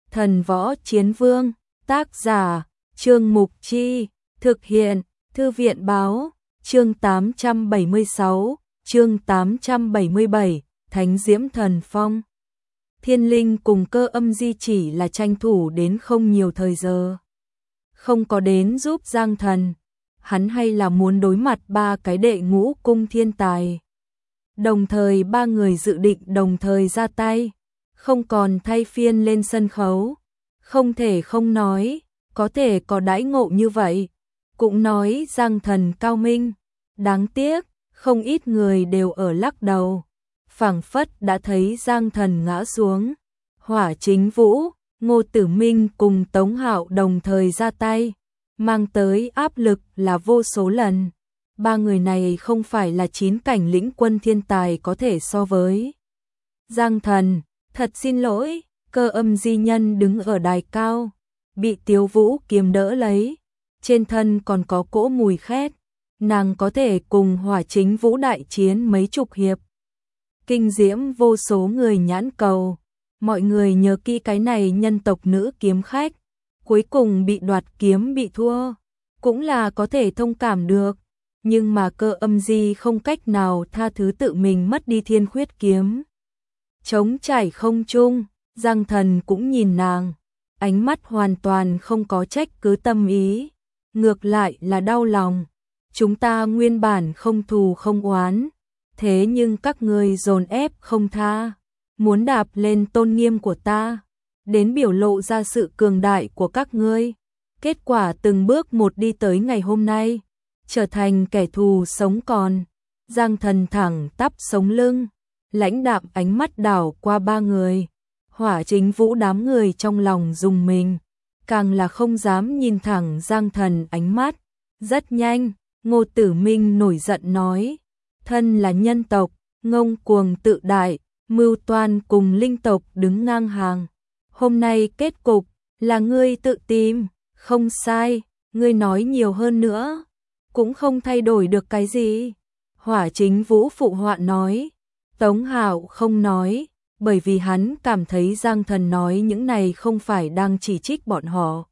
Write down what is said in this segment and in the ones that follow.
Thần Võ Chiến Vương, tác giả, Trương Mục Chi, thực hiện, Thư viện Báo, chương 876, chương 877, Thánh Diễm Thần Phong. Thiên Linh cùng Cơ Âm Di chỉ là tranh thủ đến không nhiều thời giờ. Không có đến giúp Giang Thần, hắn hay là muốn đối mặt ba cái đệ ngũ cung thiên tài. Đồng thời ba người dự định đồng thời ra tay, không còn thay phiên lên sân khấu. Không thể không nói, có thể có đãi ngộ như vậy. Cũng nói Giang Thần cao minh, đáng tiếc, không ít người đều ở lắc đầu. Phảng phất đã thấy Giang Thần ngã xuống. Hỏa Chính Vũ, Ngô Tử Minh cùng Tống Hạo đồng thời ra tay, mang tới áp lực là vô số lần. Ba người này không phải là 9 cảnh lĩnh quân thiên tài có thể so với. Giang Thần, thật xin lỗi, Cơ Âm Di nhân đứng ở đài cao, bị Tiếu Vũ kiềm đỡ lấy, trên thân còn có cỗ mùi khét, nàng có thể cùng Hỏa Chính Vũ đại chiến mấy chục hiệp. Kinh diễm vô số người nhãn cầu, mọi người nhớ kỹ cái này nhân tộc nữ kiếm khách, cuối cùng bị đoạt kiếm bị thua, cũng là có thể thông cảm được, nhưng mà Cơ Âm Di không cách nào tha thứ tự mình mất đi thiên khuyết kiếm. Trống trải không trung, Giang Thần cũng nhìn nàng, ánh mắt hoàn toàn không có trách cứ tâm ý, ngược lại là đau lòng. Chúng ta nguyên bản không thù không oán, thế nhưng các ngươi dồn ép không tha, muốn đạp lên tôn nghiêm của ta, đến biểu lộ ra sự cường đại của các ngươi. Kết quả từng bước một đi tới ngày hôm nay, trở thành kẻ thù sống còn. Giang Thần thẳng tắp sống lưng, lãnh đạm ánh mắt đảo qua ba người. Hỏa Chính Vũ đám người trong lòng rùng mình, càng là không dám nhìn thẳng Giang Thần ánh mắt. Rất nhanh, Ngô Tử Minh nổi giận nói, thân là nhân tộc, ngông cuồng tự đại, mưu toan cùng linh tộc đứng ngang hàng. Hôm nay kết cục là ngươi tự tìm, không sai, ngươi nói nhiều hơn nữa, cũng không thay đổi được cái gì. Hỏa Chính Vũ phụ họa nói, Tống Hạo không nói, bởi vì hắn cảm thấy Giang Thần nói những này không phải đang chỉ trích bọn họ.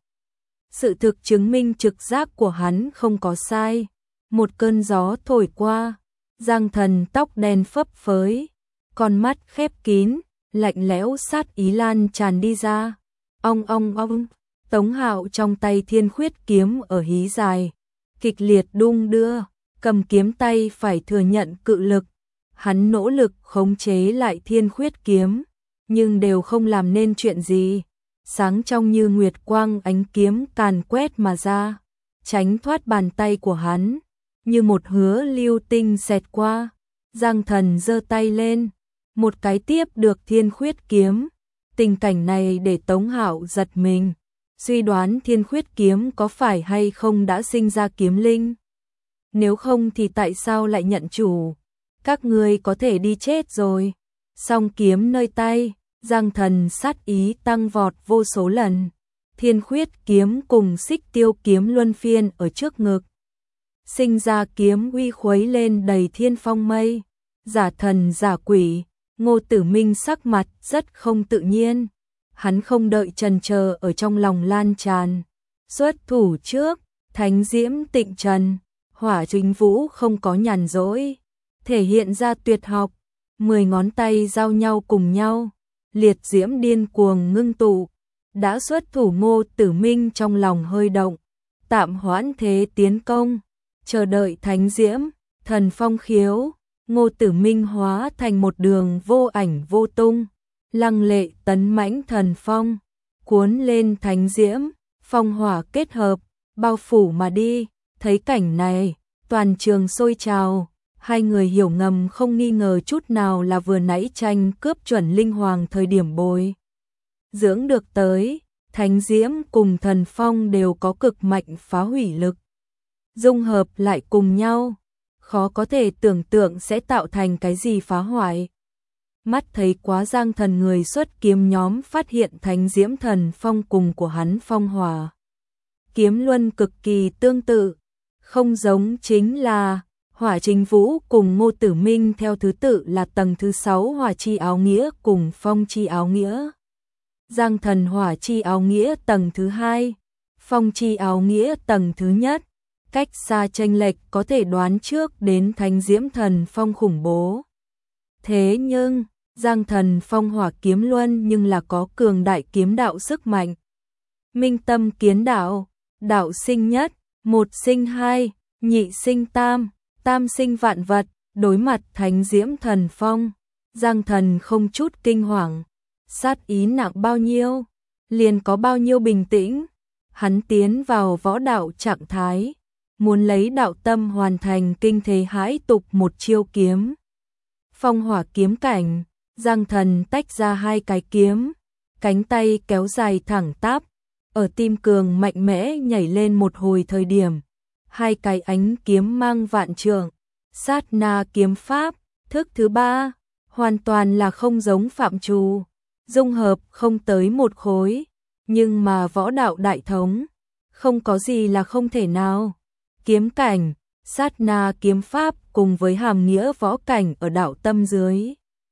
Sự thực chứng minh trực giác của hắn không có sai. Một cơn gió thổi qua, Giang Thần tóc đen phấp phới, con mắt khép kín, lạnh lẽo sát ý lan tràn đi ra. Ong ong ong, Tống Hạo trong tay thiên khuyết kiếm ở hí dài, kịch liệt đung đưa, cầm kiếm tay phải thừa nhận cự lực. Hắn nỗ lực khống chế lại thiên khuyết kiếm, nhưng đều không làm nên chuyện gì. Sáng trong như nguyệt quang ánh kiếm càn quét mà ra, tránh thoát bàn tay của hắn, như một hứa lưu tinh xẹt qua. Giang Thần giơ tay lên, một cái tiếp được thiên khuyết kiếm. Tình cảnh này để Tống Hạo giật mình, suy đoán thiên khuyết kiếm có phải hay không đã sinh ra kiếm linh. Nếu không thì tại sao lại nhận chủ? Các ngươi có thể đi chết rồi. Song kiếm nơi tay, Giang Thần sát ý tăng vọt vô số lần. Thiên khuyết kiếm cùng xích tiêu kiếm luân phiên ở trước ngực, sinh ra kiếm uy khuấy lên đầy thiên phong mây. Giả thần giả quỷ, Ngô Tử Minh sắc mặt rất không tự nhiên. Hắn không đợi chần chờ ở trong lòng lan tràn, xuất thủ trước. Thánh Diễm Tịnh Trần, Hỏa Chính Vũ không có nhàn rỗi, thể hiện ra tuyệt học. 10 ngón tay giao nhau cùng nhau, liệt diễm điên cuồng ngưng tụ. Đã xuất thủ Ngô Tử Minh trong lòng hơi động, tạm hoãn thế tiến công, chờ đợi Thánh Diễm Thần Phong khiếu. Ngô Tử Minh hóa thành một đường vô ảnh vô tung, lăng lệ tấn mãnh thần phong, cuốn lên Thánh Diễm, phong hỏa kết hợp, bao phủ mà đi. Thấy cảnh này, toàn trường sôi trào. Hai người hiểu ngầm không nghi ngờ chút nào là vừa nãy tranh cướp chuẩn linh hoàng thời điểm bồi dưỡng được tới. Thánh Diễm cùng thần phong đều có cực mạnh phá hủy lực, dung hợp lại cùng nhau, khó có thể tưởng tượng sẽ tạo thành cái gì phá hoại. Mắt thấy quá Giang Thần người xuất kiếm nhóm phát hiện Thánh Diễm thần phong cùng của hắn phong hỏa kiếm luân cực kỳ tương tự, không giống chính là Hỏa Chính Vũ cùng Ngô Tử Minh theo thứ tự là tầng thứ 6 hỏa chi áo nghĩa cùng phong chi áo nghĩa. Giang Thần hỏa chi áo nghĩa tầng thứ 2, phong chi áo nghĩa tầng thứ nhất, cách xa chênh lệch có thể đoán trước đến Thánh Diễm Thần Phong khủng bố. Thế nhưng, Giang Thần Phong hỏa kiếm luân nhưng là có cường đại kiếm đạo sức mạnh. Minh tâm kiến đạo, đạo sinh nhất, một sinh hai, nhị sinh tam, tam sinh vạn vật, đối mặt Thánh Diễm Thần Phong, Giang Thần không chút kinh hoàng, sát ý nặng bao nhiêu, liền có bao nhiêu bình tĩnh. Hắn tiến vào võ đạo trạng thái, muốn lấy đạo tâm hoàn thành kinh thế hãi tục một chiêu kiếm. Phong hỏa kiếm cảnh, Giang Thần tách ra hai cái kiếm, cánh tay kéo dài thẳng tắp, ở tim cường mạnh mẽ nhảy lên một hồi thời điểm, hai cái ánh kiếm mang vạn trượng, sát na kiếm pháp, thức thứ ba, hoàn toàn là không giống phạm trù, dung hợp không tới một khối, nhưng mà võ đạo đại thống, không có gì là không thể nào. Kiếm cảnh, sát na kiếm pháp cùng với hàm nghĩa võ cảnh ở đạo tâm dưới.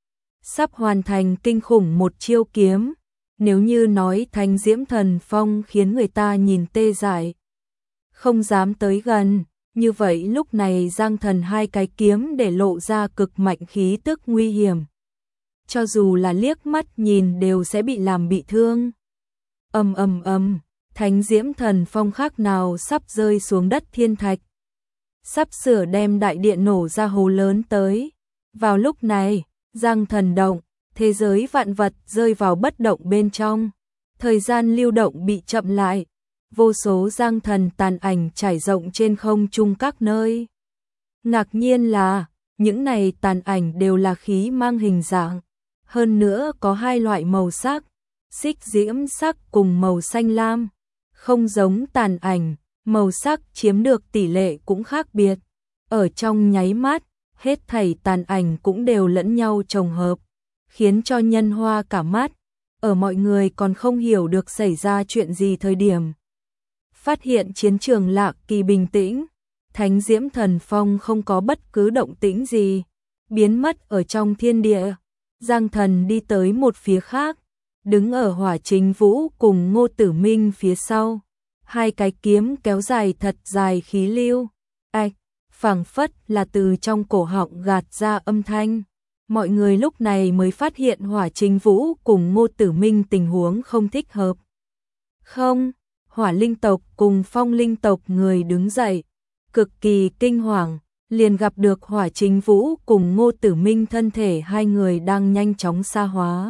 Sắp hoàn thành kinh khủng một chiêu kiếm, nếu như nói Thánh Diễm Thần Phong khiến người ta nhìn tê dại, không dám tới gần, như vậy lúc này Giang Thần hai cái kiếm để lộ ra cực mạnh khí tức nguy hiểm. Cho dù là liếc mắt nhìn đều sẽ bị làm bị thương. Ầm ầm ầm, Thánh Diễm Thần Phong khác nào sắp rơi xuống đất thiên thạch. Sắp sửa đem đại điện nổ ra hố lớn tới. Vào lúc này, Giang Thần động, thế giới vạn vật rơi vào bất động bên trong. Thời gian lưu động bị chậm lại. Vô số Giang Thần tàn ảnh trải rộng trên không trung các nơi. Ngạc nhiên là, những này tàn ảnh đều là khí mang hình dạng. Hơn nữa có hai loại màu sắc, xích diễm sắc cùng màu xanh lam. Không giống tàn ảnh, màu sắc chiếm được tỷ lệ cũng khác biệt. Ở trong nháy mắt, hết thảy tàn ảnh cũng đều lẫn nhau chồng hợp, khiến cho nhân hoa cả mắt. Ở mọi người còn không hiểu được xảy ra chuyện gì thời điểm. Phát hiện chiến trường lạ kỳ bình tĩnh, Thánh Diễm Thần Phong không có bất cứ động tĩnh gì, biến mất ở trong thiên địa. Giang Thần đi tới một phía khác, đứng ở Hỏa Chính Vũ cùng Ngô Tử Minh phía sau. Hai cái kiếm kéo dài thật dài khí lưu. Ạch, phảng phất là từ trong cổ họng gạt ra âm thanh. Mọi người lúc này mới phát hiện Hỏa Chính Vũ cùng Ngô Tử Minh tình huống không thích hợp. Không, Hỏa linh tộc cùng Phong linh tộc người đứng dậy, cực kỳ kinh hoàng, liền gặp được Hỏa Chính Vũ cùng Ngô Tử Minh thân thể hai người đang nhanh chóng xa hóa.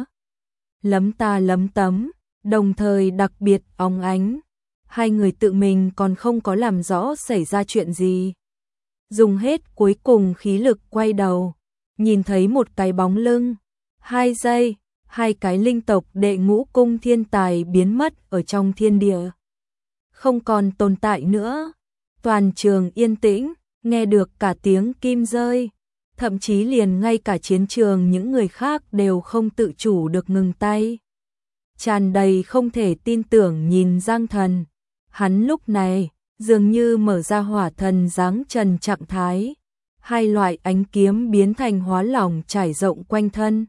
Lấm ta lấm tấm, đồng thời đặc biệt óng ánh. Hai người tự mình còn không có làm rõ xảy ra chuyện gì. Dùng hết cuối cùng khí lực quay đầu, nhìn thấy một cái bóng lưng. 2 giây, hai cái linh tộc đệ ngũ cung thiên tài biến mất ở trong thiên địa. Không còn tồn tại nữa. Toàn trường yên tĩnh, nghe được cả tiếng kim rơi. Thậm chí liền ngay cả chiến trường những người khác đều không tự chủ được ngừng tay. Tràn đầy không thể tin tưởng nhìn Giang Thần. Hắn lúc này, dường như mở ra hỏa thần dáng trần trạng thái. Hai loại ánh kiếm biến thành hóa lỏng trải rộng quanh thân.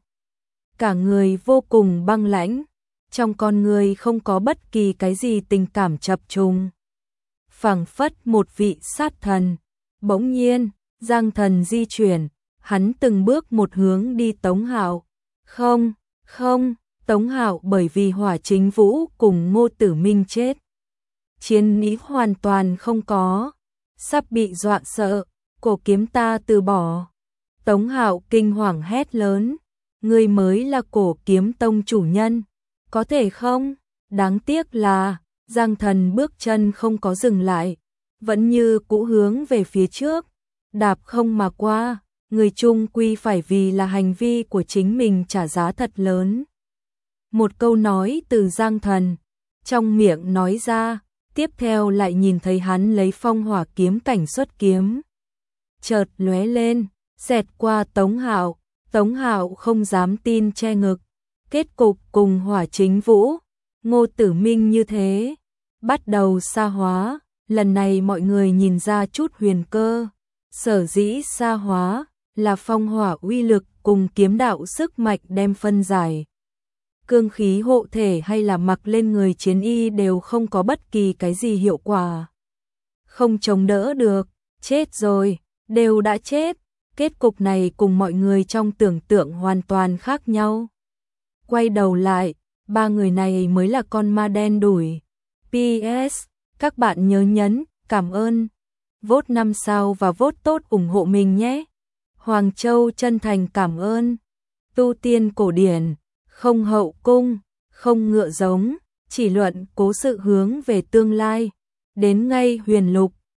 Cả người vô cùng băng lãnh, trong con người không có bất kỳ cái gì tình cảm chập trùng. Phảng phất một vị sát thần. Bỗng nhiên, Giang Thần di chuyển, hắn từng bước một hướng đi Tống Hạo. Không, Tống Hạo bởi vì Hỏa Chính Vũ cùng Ngô Tử Minh chết. Chiến ý hoàn toàn không có, sắp bị dọa sợ, cổ kiếm ta từ bỏ. Tống Hạo kinh hoàng hét lớn, ngươi mới là cổ kiếm tông chủ nhân, có thể không? Đáng tiếc là, Giang Thần bước chân không có dừng lại, vẫn như cũ hướng về phía trước, đạp không mà qua, người chung quy phải vì là hành vi của chính mình trả giá thật lớn. Một câu nói từ Giang Thần, trong miệng nói ra, tiếp theo lại nhìn thấy hắn lấy phong hỏa kiếm cảnh xuất kiếm. Chợt lóe lên, xẹt qua Tống Hạo không dám tin che ngực, kết cục cùng Hỏa Chính Vũ, Ngô Tử Minh như thế, bắt đầu xa hóa, lần này mọi người nhìn ra chút huyền cơ, sở dĩ xa hóa, là phong hỏa uy lực cùng kiếm đạo sức mạnh đem phân giải. cương khí hộ thể hay là mặc lên người chiến y đều không có bất kỳ cái gì hiệu quả. Không chống đỡ được, chết rồi, đều đã chết. Kết cục này cùng mọi người trong tưởng tượng hoàn toàn khác nhau. Quay đầu lại, ba người này mới là con ma đen đủi. PS, các bạn nhớ nhấn, cảm ơn, vote 5 sao và vote tốt ủng hộ mình nhé. Hoàng Châu chân thành cảm ơn. Tu tiên cổ điển, không hậu cung, không ngựa giống, chỉ luận cố sự hướng về tương lai. Đến ngay huyền lục,